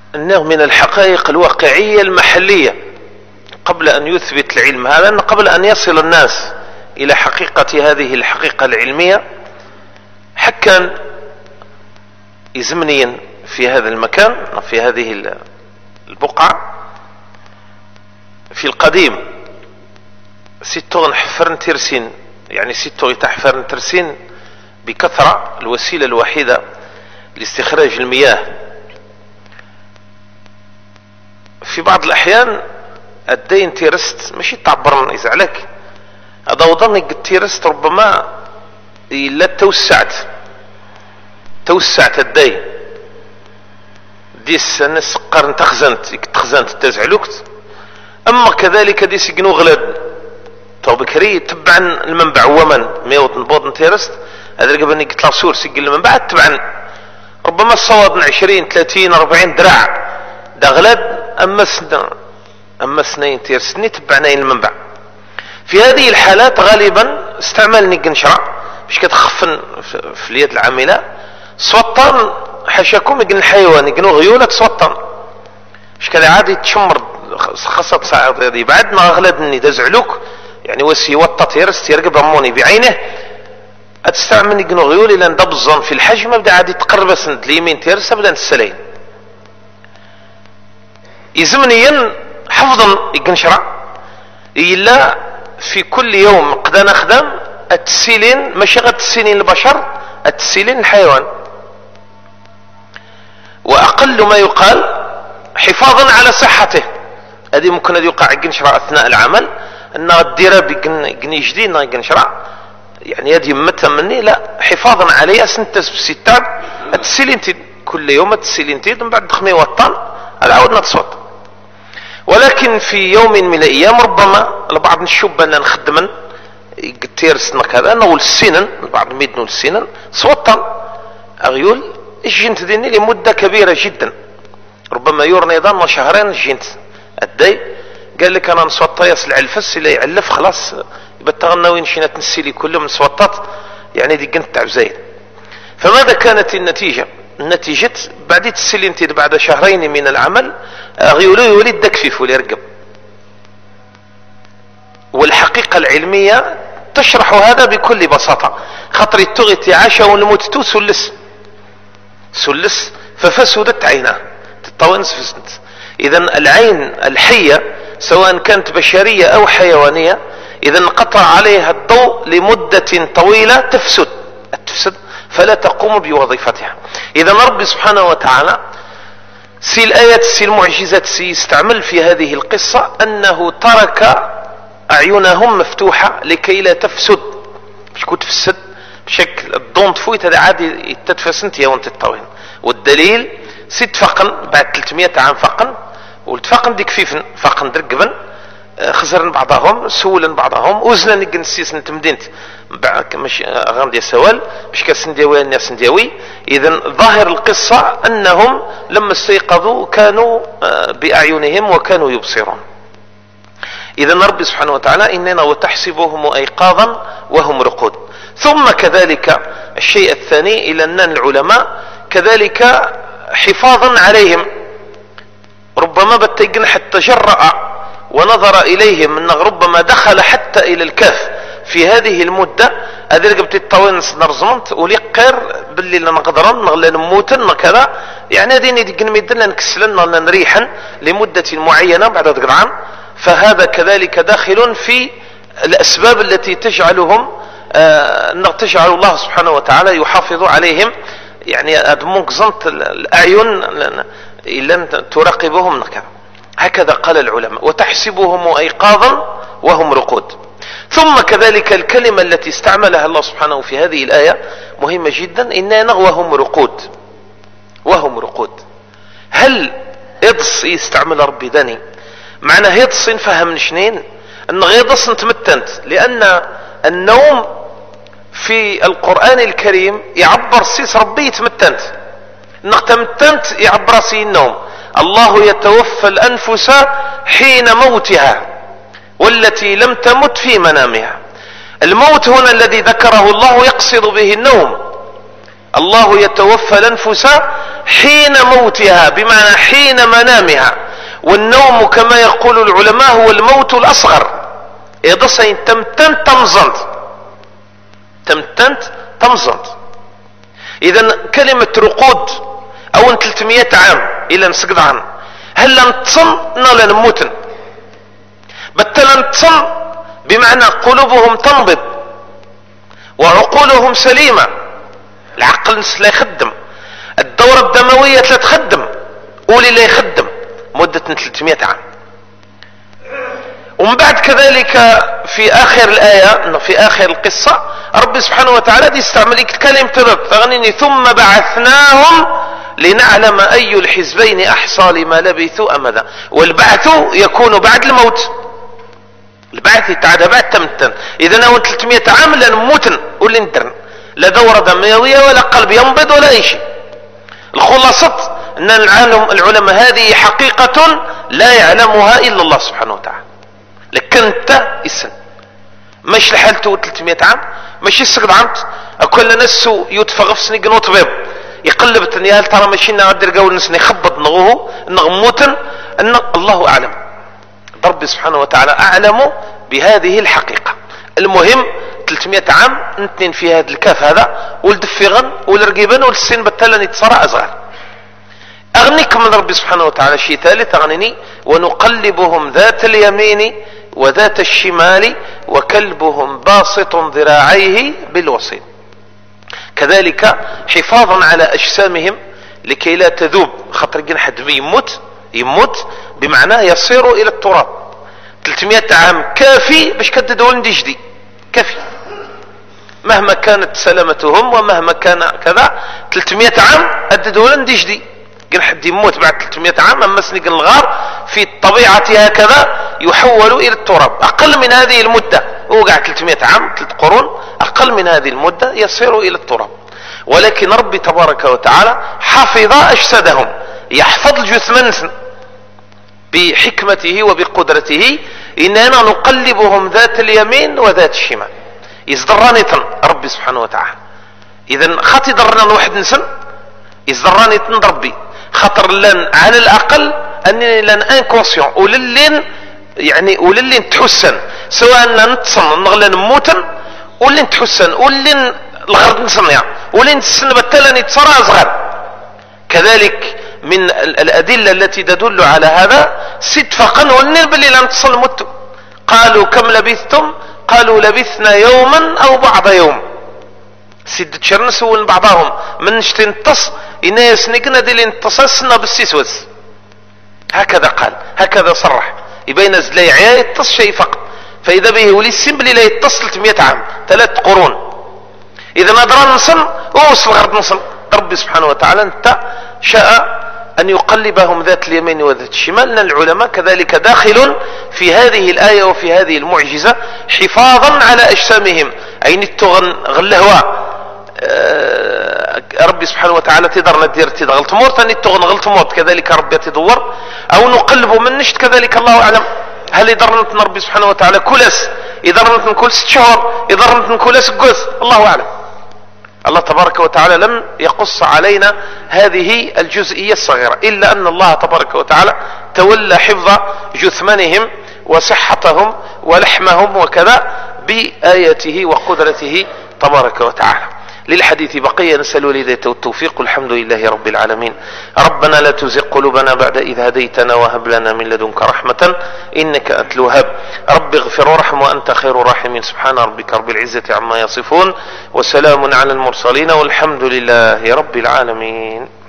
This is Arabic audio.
أنه من الحقائق الواقعية المحلية قبل أن يثبت العلم هذا، أن قبل أن يصل الناس إلى حقيقة هذه الحقيقة العلمية حكا زمنيا في هذا المكان، في هذه البقعة في القديم ستون حفرن ترسين، يعني ستو يتحفرن ترسين بكثرة، الوسيلة الوحيدة لاستخراج المياه. في بعض الأحيان الدين تيرست ماشي تعبرن يزعلك، هذا وضعني قد تيرست ربما إلا توسعت الدين ديس الناس قرن تخزنت تزعلوكت. أما كذلك ديس يقنو غلاد تو بكري تبعا المنبع ومن ميوت نبوض تيرست هذا اللي قبل يطلع سور سجل المنبع تبعا ربما الصواب 20 30 40 دراع دا غلاد. أما سنين تيرسني تبعناين المنبع. في هذه الحالات غالبا استعمال نقنشرة باش كتخفن في اليد العاملة سوطان حاشاكم يقن الحيوان يقنو غيولة سوطان باش كذا عادي تشمر خاصة ساعة هذه بعد ما غلادني دزعلوك يعني وسي وطط يرست يرقب رموني بعينه اتستعمل يقنو غيولي لان دبزن في الحجم بدا عادي تقرب سند اليمين تيرس بدا السلين يزمنيا حفظا يقنشرة إلا في كل يوم قدانا خدام التسيلين ماشي غير التسيلين البشر التسيلين الحيوان. وأقل ما يقال حفاظا على صحته هذه ممكن أن يوقع يقنشرة أثناء العمل أن الديراب يقني جديد يقنشرة يعني هذه متى مني لا حفاظا عليه أسنتس بستان التسيلين كل يوم التسيلين من بعد دخمي وطن العودنا تصوت. ولكن في يوم من الايام ربما لبعض الشبان نخدمن تيرسنا كذا نقول السنن البعض ميدنوا السنن صوتا اغيول الجنت ديني لمده كبيره جدا ربما يور نظام شهرين الجنت الدي قال لك انا نصوت يصل الفس اللي يعلف خلاص يبقى تغناوين شينا تنسيلي كلهم صوتات يعني دي قنت تعب زايد. فماذا كانت النتيجه؟ النتيجة بعد تسلينتي بعد شهرين من العمل غيولو يولد دكفيف ويرقب. والحقيقة العلمية تشرح هذا بكل بساطة. خطري التغي عاشا ونموتتو سلس ففسدت عيناه تطونس فسدت. إذا العين الحية سواء كانت بشرية أو حيوانية إذا انقطع عليها الضوء لمدة طويلة تفسد فلا تقوم بوظيفتها. إذا رب سبحانه وتعالى سي الآيات سي المعجزات سي استعمل في هذه القصة أنه ترك أعينهم مفتوحة لكي لا تفسد مش كنت تفسد بشكل الضوء تفويت هذا عادي تتفسنت يا وانت الطوين. والدليل 6 فقن بعد 300 عام فقن والتفقن ديك فيفن فقن درقبن خزرن بعضهم سولن بعضهم وزنن يقنسيس نتمدينت مش غاندي سوال مش كسنديوي الناس سنديوي. اذا ظاهر القصة انهم لما استيقظوا كانوا باعينهم وكانوا يبصرون. اذا رب سبحانه وتعالى اننا وتحسبهم ايقاظا وهم رقود. ثم كذلك الشيء الثاني الى ان العلماء كذلك حفاظا عليهم ربما بتيقن حتى جرأ ونظر إليهم أنه ربما دخل حتى إلى الكهف في هذه المدة هذه قبت الطوينس نرزمنت وليقر باللي نقدرن نغلا نموتن كذا يعني هذه ندقن ميدنا نكسلن نريحا لمدة معينة بعد ذلك عام. فهذا كذلك داخل في الأسباب التي تجعلهم تجعل الله سبحانه وتعالى يحافظ عليهم يعني أدمونك زنت الأعين إلا تراقبهم كذا. هكذا قال العلماء وتحسبهم أيقاظا وهم رقود. ثم كذلك الكلمة التي استعملها الله سبحانه في هذه الآية مهمة جدا إننا وهم رقود. هل إضص يستعمل ربي داني معنى هيضص فهم شنين أن غيضص تمتنت لأن النوم في القرآن الكريم يعبر سيس ربي تمتنت تمتنت يعبر سي النوم. الله يتوفى الأنفس حين موتها والتي لم تمت في منامها. الموت هنا الذي ذكره الله يقصد به النوم الله يتوفى الأنفس حين موتها، بمعنى حين منامها. والنوم كما يقول العلماء هو الموت الأصغر. إضصين تمتنت تمزنت. إذا كلمة رقود أو 300 عام إلى نسقط عنه، هل نتصن ولا نموتن؟ بتلا نتصن بمعنى قلوبهم تنبض وعقولهم سليمة، العقل لا يخدم، الدورة الدموية لا تخدم، قولي لا يخدم مدة 300 عام. ومن بعد كذلك في آخر الآية، في آخر القصة، رب سبحانه وتعالى يستعمل كلمة رب فغنيني ثم بعثناهم لنعلم أي الحزبين أحصى لما لبثوا أمدا. والبعث يكون بعد الموت، البعث يتعدى بعد تمتن. إذا هو 300 عام لا نموتن ولا ندرن، لا دورة دموية ولا قلب ينبض ولا أي شيء. الخلاصة أن العلماء هذه حقيقة لا يعلمها إلا الله سبحانه وتعالى. لكن انت السن مش لحالته 300 عام، ماشي السقط عمت اكل نسو يتفغف سني قنوط بيض يقلب التنيا، هل ترى ماشي نقدر قول نسني خبط نغوه نغموتن ان الله اعلم. رب سبحانه وتعالى اعلم بهذه الحقيقة. المهم 300 عام نتنين في هذا الكاف هذا والدفغن والرقيبن والسن بتلن يتصرى ازغر. اغنيكم من رب سبحانه وتعالى شيء ثالث، اغنني ونقلبهم ذات اليمين وذات الشمال وكلبهم باسط ذراعيه بالوسيط. كذلك حفاظا على اجسامهم لكي لا تذوب، خاطر كان حد يموت بمعنى يصير الى التراب. 300 عام كافي باش كتدول ديجدي، كافي مهما كانت سلامتهم ومهما كان كذا. 300 عام الدول ديجدي، كان حد يموت بعد 300 عام، اما سنق الغار في الطبيعة هكذا يحول الى التراب. اقل من هذه المدة، وقع 300 عام 3 قرون، اقل من هذه المدة يصير الى التراب. ولكن ربي تبارك وتعالى حفظ اجسادهم، يحفظ الجثمان بحكمته وبقدرته. اننا نقلبهم ذات اليمين وذات الشمال، يصدراني ربي سبحانه وتعالى. اذا خاطي ضرنا واحد نسن يصدراني ربي، خاطر لن على الاقل انني لن انكونسيون وللين يعني وللين تحسن، سواء نتصن نغلا نموتن ولين تحسن ولين الغرض نصنع ولين السن بتلن يتصرى صغر. كذلك من الادله التي تدل على هذا صدفا ولين باللي لا نتصل مت. قالوا كم لبثتم؟ قالوا لبثنا يوما او بعض يوم. سيد تشرنس ول بعضهم من نشتي نتص الناس نقنا دي انتصصنا بالسيسوس، هكذا قال، هكذا صرح، يبين زلي عيا يتص شيء فقط. فاذا به ولي السمبلي لا يتصل 300 عام 3 قرون. اذا نظرا نصل ووصل غرض نصل. ربي سبحانه وتعالى انت شاء ان يقلبهم ذات اليمين وذات الشمال. العلماء كذلك داخل في هذه الآية وفي هذه المعجزة حفاظا على اجسامهم، اين التغن غلهوا ربي سبحانه وتعالى تقدر ندير تغلط مور ثاني تغن غلط موت، كذلك ربي تدور او نقلبه من نشت، كذلك الله اعلم. هل يقدر نتن ربي سبحانه وتعالى كلس، يقدر نتن كل 6 شهور، يقدر نتن كلس قوس، الله اعلم. الله تبارك وتعالى لم يقص علينا هذه الجزئية الصغيرة، الا ان الله تبارك وتعالى تولى حفظ جثمانهم وصحتهم ولحمهم وكذا بآياته وقدرته تبارك وتعالى. للحديث بقية، نسأل والهداية والتوفيق، والحمد لله رب العالمين. ربنا لا تزغ قلوبنا بعد إذ هديتنا وهب لنا من لدنك رحمة إنك أنت الوهاب. رب اغفر وارحم وأنت خير الراحمين. سبحان ربك رب العزة عما يصفون وسلام على المرسلين والحمد لله رب العالمين.